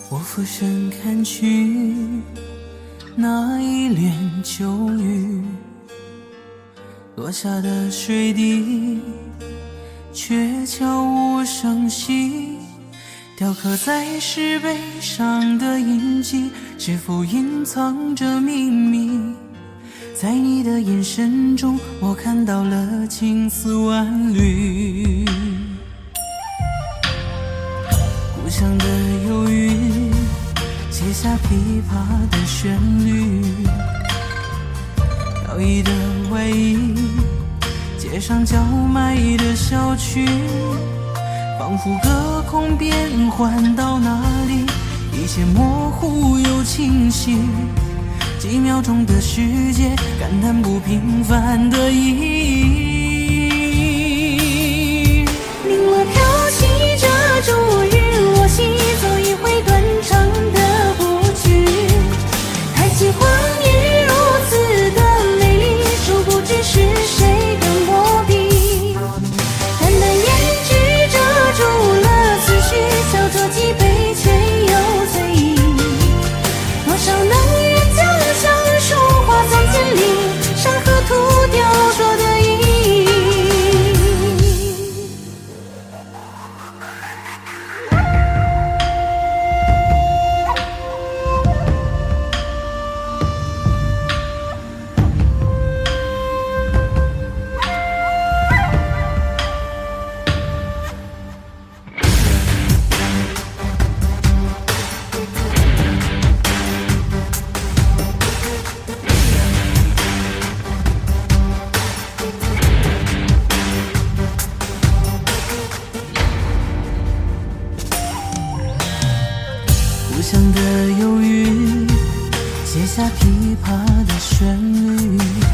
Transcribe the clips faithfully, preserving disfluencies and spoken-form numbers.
我俯身看去，那一帘秋雨，落下的水滴却悄无声息，雕刻在石碑上的印记，是否隐藏着秘密？在你的眼神中，我看到了青丝万缕。故乡的忧郁，写下琵琶的旋律，摇曳的外衣，街上叫卖的小曲，仿佛隔空变换到哪里，一切模糊又清晰，几秒钟的世界，感叹不平凡的意义。零落飘起这逐日落西，走一回断肠的不屈，太极荒野如此的美丽，殊不知是谁的墨笔，淡淡胭脂遮住了思绪，小酌几杯却又醉意，多少能人将相书画三千里，山河图雕琢的意义。故乡的忧郁，写下琵琶的旋律，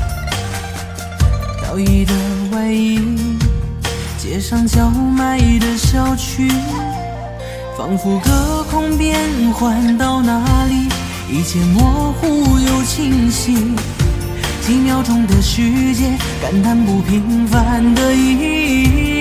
摇曳的外衣，街上叫卖的小曲，仿佛隔空变换到哪里，一切模糊又清晰，几秒钟的世界，感叹不平凡的意义。